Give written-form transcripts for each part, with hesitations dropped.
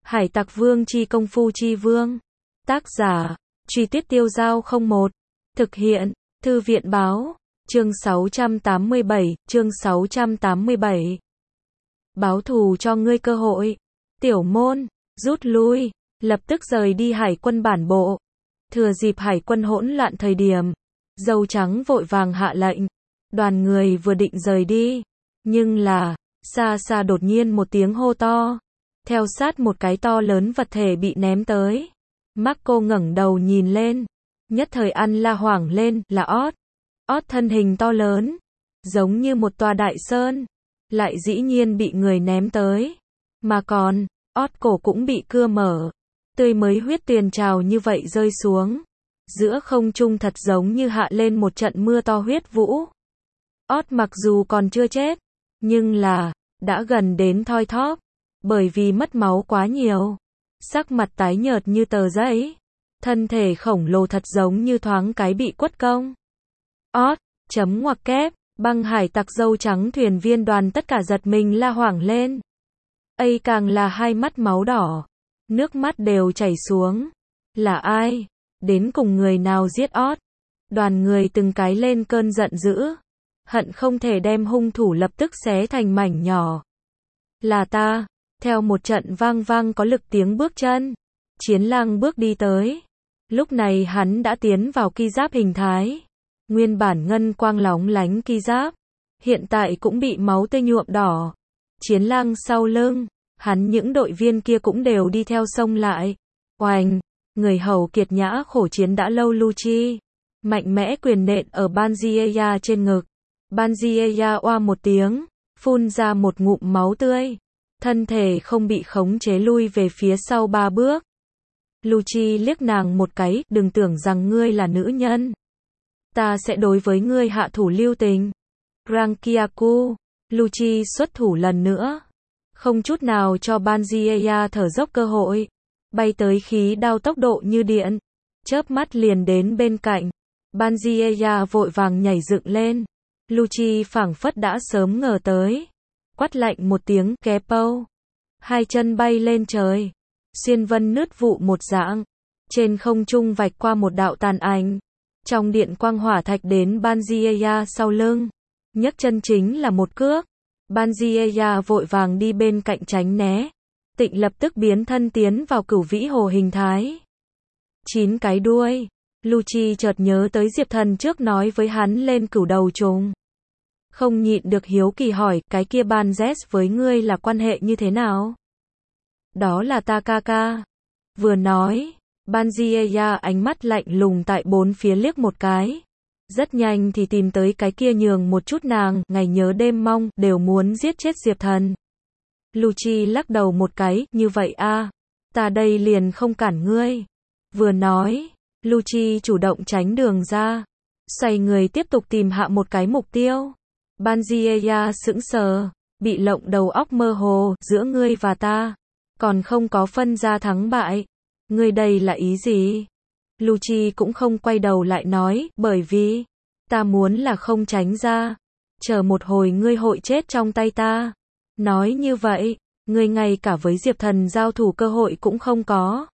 Hải Tặc Vương chi công phu chi vương. Tác giả, Truy Tuyết Tiêu Dao 01. Thực hiện, Thư viện báo. Chương 687, chương 687. Báo thù cho ngươi cơ hội. Tiểu môn, rút lui, lập tức rời đi hải quân bản bộ. Thừa dịp hải quân hỗn loạn thời điểm, Dâu Trắng vội vàng hạ lệnh. Đoàn người vừa định rời đi, nhưng là, xa xa đột nhiên một tiếng hô to. Theo sát một cái to lớn vật thể bị ném tới. Marco ngẩng đầu nhìn lên, nhất thời ăn la hoảng lên, là Oz. Oz thân hình to lớn, giống như một tòa đại sơn, lại dĩ nhiên bị người ném tới. Mà còn, Oz cổ cũng bị cưa mở, tươi mới huyết tuyền trào như vậy rơi xuống. Giữa không trung thật giống như hạ lên một trận mưa to huyết vũ. Oz mặc dù còn chưa chết, nhưng là, đã gần đến thoi thóp, bởi vì mất máu quá nhiều. Sắc mặt tái nhợt như tờ giấy, thân thể khổng lồ thật giống như thoáng cái bị quất công. Oz, chấm ngoặc kép, băng hải tặc Dâu Trắng thuyền viên đoàn tất cả giật mình la hoảng lên. Ấy càng là hai mắt máu đỏ, nước mắt đều chảy xuống. Là ai? Đến cùng người nào giết Oz? Đoàn người từng cái lên cơn giận dữ, hận không thể đem hung thủ lập tức xé thành mảnh nhỏ. Là ta. Theo một trận vang vang có lực tiếng bước chân, Chiến Lang bước đi tới. Lúc này hắn đã tiến vào ki giáp hình thái. Nguyên bản ngân quang lóng lánh ki giáp, hiện tại cũng bị máu tươi nhuộm đỏ. Chiến Lang sau lưng, hắn những đội viên kia cũng đều đi theo xông lại. Oành, người hầu kiệt nhã khổ chiến đã lâu Lucci, mạnh mẽ quyền nện ở Banzieya trên ngực. Banzieya oa một tiếng, phun ra một ngụm máu tươi. Thân thể không bị khống chế lui về phía sau 3 bước. Lucci liếc nàng một cái, đừng tưởng rằng ngươi là nữ nhân. Ta sẽ đối với ngươi hạ thủ lưu tình. Rankiaku, Lucci xuất thủ lần nữa. Không chút nào cho Banzieya thở dốc cơ hội. Bay tới khí đao tốc độ như điện. Chớp mắt liền đến bên cạnh. Banzieya vội vàng nhảy dựng lên. Lucci phảng phất đã sớm ngờ tới. Quát lạnh một tiếng, Kepo. Hai chân bay lên trời. Xuyên vân nứt vụ một dạng. Trên không trung vạch qua một đạo tàn ảnh. Trong điện quang hỏa thạch đến Banzieya sau lưng. Nhấc chân chính là một cước. Banzieya vội vàng đi bên cạnh tránh né. Tịnh lập tức biến thân tiến vào cửu vĩ hồ hình thái. 9 cái đuôi. Lucci chợt nhớ tới Diệp Thần trước nói với hắn lên cửu đầu trùng. Không nhịn được hiếu kỳ hỏi, cái kia Banzes với ngươi là quan hệ như thế nào? Đó là ta ca ca. Vừa nói, Banzieya ánh mắt lạnh lùng tại bốn phía liếc một cái. Rất nhanh thì tìm tới cái kia nhường một chút nàng, ngày nhớ đêm mong, đều muốn giết chết Diệp Thần. Lucci lắc đầu một cái, như vậy a, ta đây liền không cản ngươi. Vừa nói, Lucci chủ động tránh đường ra, xoay người tiếp tục tìm hạ một cái mục tiêu. Banzieya sững sờ, bị lộng đầu óc mơ hồ, giữa ngươi và ta, còn không có phân ra thắng bại. Ngươi đây là ý gì? Lucci cũng không quay đầu lại nói, bởi vì, ta muốn là không tránh ra. Chờ một hồi ngươi hội chết trong tay ta. Nói như vậy, ngươi ngay cả với Diệp Thần giao thủ cơ hội cũng không có.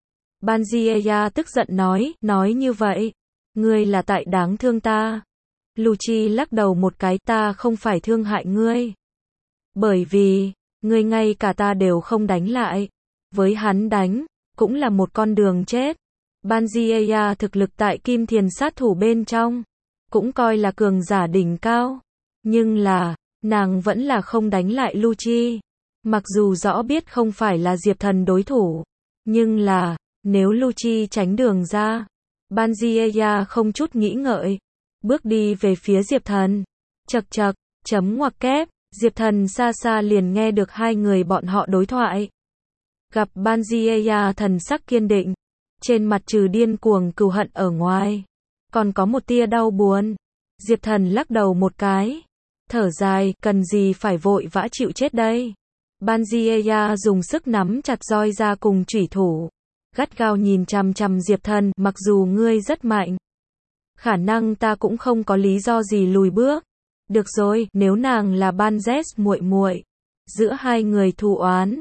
Banzieya tức giận nói như vậy, ngươi là tại đáng thương ta. Lucci lắc đầu một cái, ta không phải thương hại ngươi. Bởi vì, ngươi ngay cả ta đều không đánh lại. Với hắn đánh, cũng là một con đường chết. Banzieya thực lực tại Kim Thiền sát thủ bên trong, cũng coi là cường giả đỉnh cao. Nhưng là, nàng vẫn là không đánh lại Lucci. Mặc dù rõ biết không phải là Diệp Thần đối thủ. Nhưng là, nếu Lucci tránh đường ra, Banzieya không chút nghĩ ngợi. Bước đi về phía Diệp Thần. Chậc chậc, chấm ngoặc kép, Diệp Thần xa xa liền nghe được hai người bọn họ đối thoại. Gặp Banzieya thần sắc kiên định, trên mặt trừ điên cuồng cừu hận ở ngoài, còn có một tia đau buồn. Diệp Thần lắc đầu một cái, thở dài, cần gì phải vội vã chịu chết đây. Banzieya dùng sức nắm chặt roi ra cùng chủy thủ, gắt gao nhìn chằm chằm Diệp Thần, mặc dù ngươi rất mạnh, khả năng ta cũng không có lý do gì lùi bước. Được rồi, nếu nàng là Banzes muội muội, giữa hai người thù oán,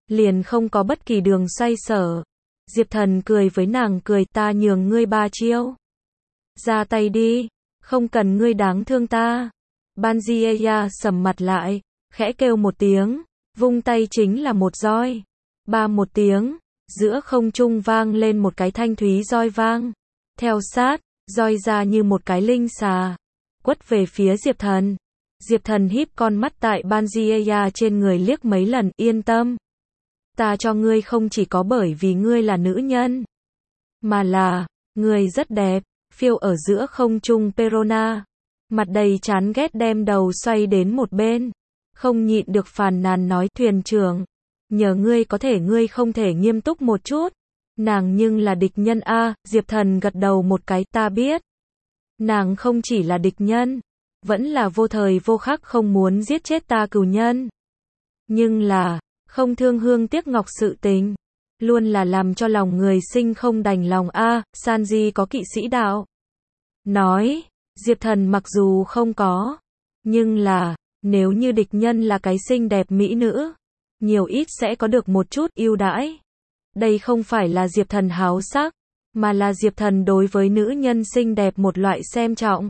liền không có bất kỳ đường xoay sở. Diệp Thần cười với nàng, cười, ta nhường ngươi 3 chiêu. Ra tay đi, không cần ngươi đáng thương ta. Banjiaya sầm mặt lại, khẽ kêu một tiếng, vung tay chính là một roi. Ba một tiếng, giữa không trung vang lên một cái thanh thúy roi vang. Theo sát, roi ra như một cái linh xà, quất về phía Diệp Thần. Diệp Thần híp con mắt tại Banjiaya trên người liếc mấy lần, yên tâm. Ta cho ngươi không chỉ có bởi vì ngươi là nữ nhân, mà là, ngươi rất đẹp, phiêu ở giữa không trung. Perona, mặt đầy chán ghét đem đầu xoay đến một bên, không nhịn được phàn nàn nói, thuyền trưởng, nhờ ngươi có thể ngươi không thể nghiêm túc một chút. Nàng nhưng là địch nhân a. Diệp Thần gật đầu một cái, ta biết. Nàng không chỉ là địch nhân, vẫn là vô thời vô khắc không muốn giết chết ta cừu nhân. Nhưng là, không thương hương tiếc ngọc sự tình, luôn là làm cho lòng người sinh không đành lòng a. Sanji có kỵ sĩ đạo. Nói, Diệp Thần mặc dù không có, nhưng là, nếu như địch nhân là cái xinh đẹp mỹ nữ, nhiều ít sẽ có được một chút ưu đãi. Đây không phải là Diệp Thần háo sắc, mà là Diệp Thần đối với nữ nhân xinh đẹp một loại xem trọng.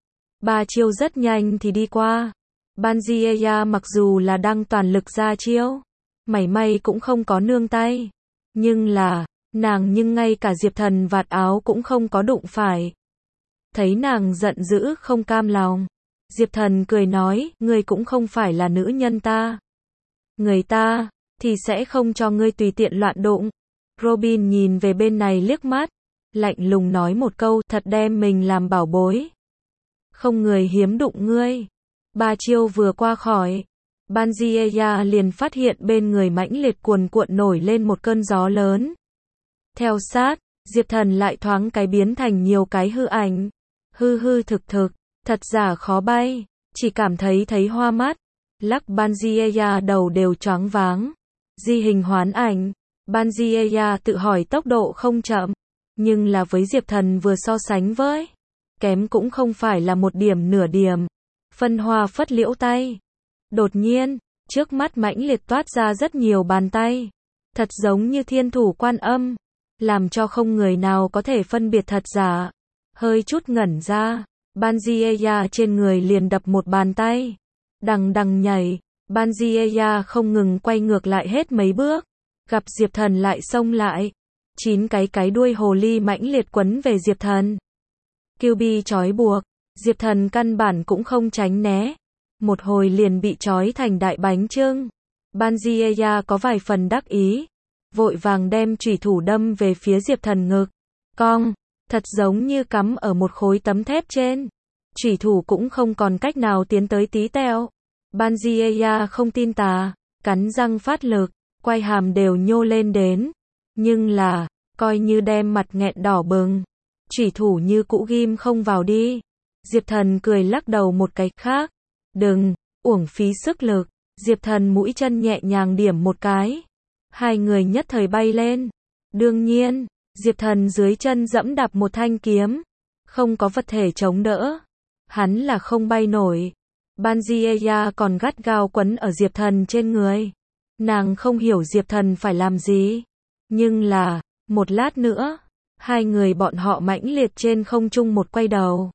3 chiêu rất nhanh thì đi qua. Banjiaya mặc dù là đang toàn lực ra chiêu, mảy may cũng không có nương tay. Nhưng là, nàng nhưng ngay cả Diệp Thần vạt áo cũng không có đụng phải. Thấy nàng giận dữ không cam lòng, Diệp Thần cười nói, ngươi cũng không phải là nữ nhân ta. Người ta, thì sẽ không cho ngươi tùy tiện loạn đụng. Robin nhìn về bên này liếc mắt, lạnh lùng nói một câu, thật đem mình làm bảo bối. Không người hiếm đụng ngươi. 3 chiêu vừa qua khỏi, Banjiaya liền phát hiện bên người mãnh liệt cuồn cuộn nổi lên một cơn gió lớn. Theo sát, Diệp Thần lại thoáng cái biến thành nhiều cái hư ảnh. Hư hư thực thực, thật giả khó bay, chỉ cảm thấy hoa mắt. Lắc Banjiaya đầu đều choáng váng. Di hình hoán ảnh, Banjiaya tự hỏi tốc độ không chậm, nhưng là với Diệp Thần vừa so sánh với, kém cũng không phải là một điểm nửa điểm. Phân hoa phất liễu tay. Đột nhiên, trước mắt mãnh liệt toát ra rất nhiều bàn tay, thật giống như thiên thủ Quan Âm, làm cho không người nào có thể phân biệt thật giả. Hơi chút ngẩn ra, Banjiaya trên người liền đập một bàn tay. Đằng đằng nhảy, Banjiaya không ngừng quay ngược lại hết mấy bước, gặp Diệp Thần lại xông lại. 9 cái đuôi hồ ly mãnh liệt quấn về Diệp Thần. Kyuubi trói buộc, Diệp Thần căn bản cũng không tránh né. Một hồi liền bị trói thành đại bánh chưng. Banjiaya có vài phần đắc ý, vội vàng đem chủy thủ đâm về phía Diệp Thần ngực. Cong, thật giống như cắm ở một khối tấm thép trên. Chủy thủ cũng không còn cách nào tiến tới tí teo. Banjiaya không tin tà, cắn răng phát lực, quay hàm đều nhô lên đến. Nhưng là, coi như đem mặt nghẹn đỏ bừng, chủy thủ như cũ ghim không vào đi. Diệp Thần cười lắc đầu một cái khác. Đừng, uổng phí sức lực. Diệp Thần mũi chân nhẹ nhàng điểm một cái. Hai người nhất thời bay lên. Đương nhiên, Diệp Thần dưới chân dẫm đạp một thanh kiếm. Không có vật thể chống đỡ. Hắn là không bay nổi. Banjiaya còn gắt gao quấn ở Diệp Thần trên người. Nàng không hiểu Diệp Thần phải làm gì. Nhưng là, một lát nữa, hai người bọn họ mãnh liệt trên không trung một quay đầu.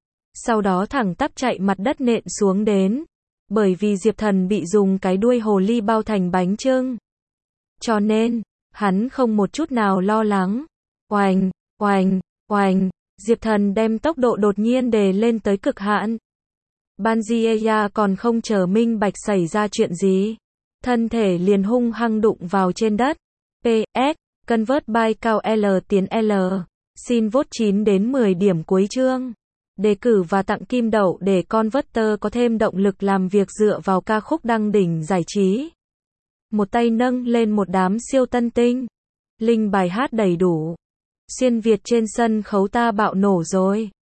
Sau đó thẳng tắp chạy mặt đất nện xuống đến. Bởi vì Diệp Thần bị dùng cái đuôi hồ ly bao thành bánh chưng. Cho nên, hắn không một chút nào lo lắng. Oành, oành, oành, Diệp Thần đem tốc độ đột nhiên đề lên tới cực hạn. Banjiaya còn không chờ minh bạch xảy ra chuyện gì. Thân thể liền hung hăng đụng vào trên đất. PS, convert by cao L tiến L. Xin vote 9 đến 10 điểm cuối chương. Đề cử và tặng kim đậu để Converter có thêm động lực làm việc dựa vào ca khúc đăng đỉnh giải trí. Một tay nâng lên một đám siêu tân tinh. Linh bài hát đầy đủ. Xuyên Việt trên sân khấu ta bạo nổ rồi.